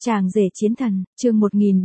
Chàng rể chiến thần, chương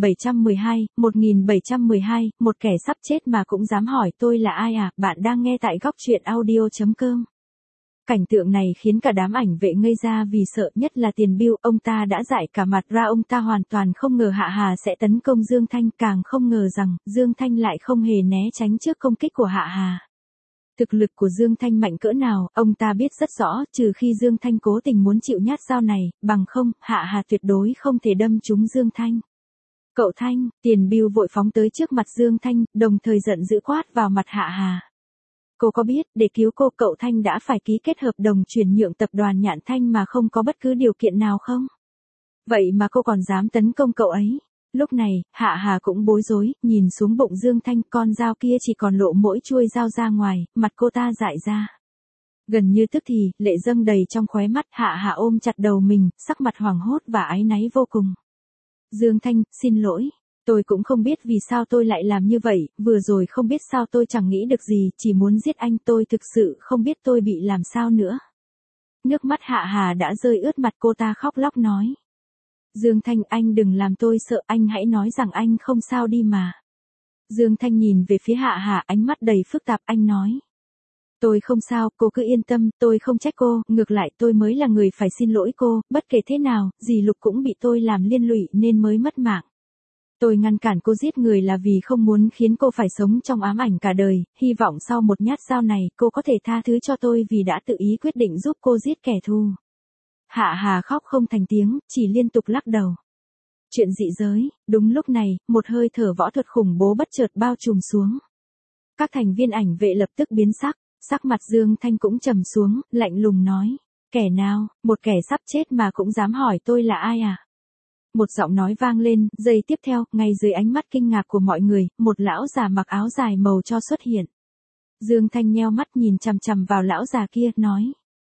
1712, một kẻ sắp chết mà cũng dám hỏi tôi là ai à, bạn đang nghe tại góc truyện audio.com. Cảnh tượng này khiến cả đám ảnh vệ ngây ra vì sợ, nhất là Tiền Bưu, ông ta đã dại cả mặt ra, ông ta hoàn toàn không ngờ Hạ Hà sẽ tấn công Dương Thanh, càng không ngờ rằng Dương Thanh lại không hề né tránh trước công kích của Hạ Hà. Thực lực của Dương Thanh mạnh cỡ nào, ông ta biết rất rõ, trừ khi Dương Thanh cố tình muốn chịu nhát dao này, bằng không, Hạ Hà tuyệt đối không thể đâm trúng Dương Thanh. Cậu Thanh, Tiền Bưu vội phóng tới trước mặt Dương Thanh, đồng thời giận dữ quát vào mặt Hạ Hà. Cô có biết, để cứu cô, cậu Thanh đã phải ký kết hợp đồng chuyển nhượng tập đoàn Nhạn Thanh mà không có bất cứ điều kiện nào không? Vậy mà cô còn dám tấn công cậu ấy. Lúc này, Hạ Hà cũng bối rối, nhìn xuống bụng Dương Thanh, con dao kia chỉ còn lộ mỗi chuôi dao ra ngoài, mặt cô ta dại ra. Gần như tức thì, lệ dâng đầy trong khóe mắt, Hạ Hà ôm chặt đầu mình, sắc mặt hoảng hốt và áy náy vô cùng. Dương Thanh, xin lỗi. Tôi cũng không biết vì sao tôi lại làm như vậy, vừa rồi không biết sao tôi chẳng nghĩ được gì, chỉ muốn giết anh, tôi thực sự không biết tôi bị làm sao nữa. Nước mắt Hạ Hà đã rơi ướt mặt, cô ta khóc lóc nói. Dương Thanh, anh đừng làm tôi sợ, anh hãy nói rằng anh không sao đi mà. Dương Thanh nhìn về phía Hạ Hà, ánh mắt đầy phức tạp, anh nói. Tôi không sao, cô cứ yên tâm, tôi không trách cô, ngược lại tôi mới là người phải xin lỗi cô, bất kể thế nào, dì Lục cũng bị tôi làm liên lụy nên mới mất mạng. Tôi ngăn cản cô giết người là vì không muốn khiến cô phải sống trong ám ảnh cả đời, hy vọng sau một nhát dao này, cô có thể tha thứ cho tôi vì đã tự ý quyết định giúp cô giết kẻ thù. Hạ Hà khóc không thành tiếng, chỉ liên tục lắc đầu. Chuyện dị giới, đúng lúc này, một hơi thở võ thuật khủng bố bất chợt bao trùm xuống. Các thành viên ảnh vệ lập tức biến sắc mặt Dương Thanh cũng trầm xuống, lạnh lùng nói. Kẻ nào, một kẻ sắp chết mà cũng dám hỏi tôi là ai à? Một giọng nói vang lên, giây tiếp theo, ngay dưới ánh mắt kinh ngạc của mọi người, một lão già mặc áo dài màu cho xuất hiện. Dương Thanh nheo mắt nhìn chằm chằm vào lão già kia, nói.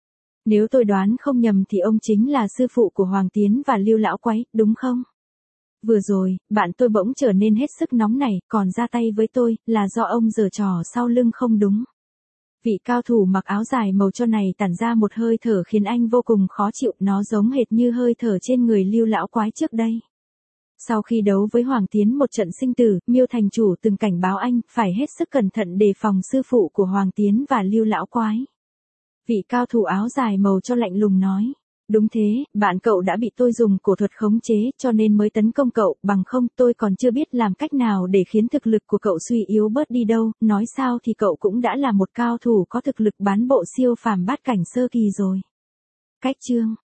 Nếu tôi đoán không nhầm thì ông chính là sư phụ của Hoàng Tiến và Lưu Lão Quái, đúng không? Vừa rồi, bạn tôi bỗng trở nên hết sức nóng nảy, còn ra tay với tôi, là do ông giở trò sau lưng không đúng. Vị cao thủ mặc áo dài màu cho này tản ra một hơi thở khiến anh vô cùng khó chịu, nó giống hệt như hơi thở trên người Lưu Lão Quái trước đây. Sau khi đấu với Hoàng Tiến một trận sinh tử, Miêu thành chủ từng cảnh báo anh phải hết sức cẩn thận đề phòng sư phụ của Hoàng Tiến và Lưu Lão Quái. Vị cao thủ áo dài màu cho lạnh lùng nói. Đúng thế, bạn cậu đã bị tôi dùng cổ thuật khống chế cho nên mới tấn công cậu, bằng không tôi còn chưa biết làm cách nào để khiến thực lực của cậu suy yếu bớt đi đâu, nói sao thì cậu cũng đã là một cao thủ có thực lực bán bộ siêu phàm bát cảnh sơ kỳ rồi. Cách chương